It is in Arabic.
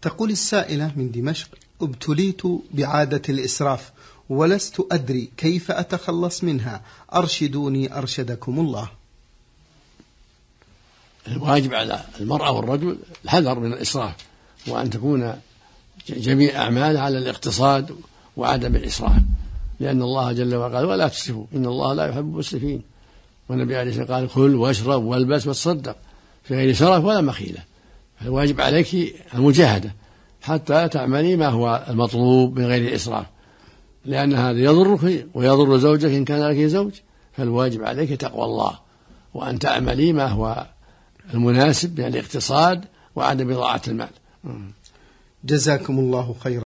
تقول السائلة من دمشق: ابتليت بعادة الإسراف ولست أدري كيف أتخلص منها، أرشدوني أرشدكم الله. الواجب على المرأة والرجل الحذر من الإسراف، وأن تكون جميع أعمال على الاقتصاد وعدم الإسراف، لأن الله جل وعلا قال: ولا تسرفوا إن الله لا يحب المسرفين. والنبي عليه الصلاة والسلام قال: كل واشرب والبس وتصدق في غير سرف ولا مخيلة. فالواجب عليك المجاهدة حتى تعملي ما هو المطلوب من غير إسراف، لأن هذا يضرك ويضر زوجك إن كان لك زوج. فالواجب عليك تقوى الله، وأن تعملي ما هو المناسب من الاقتصاد وعدم إضاعة المال. جزاكم الله خيرا.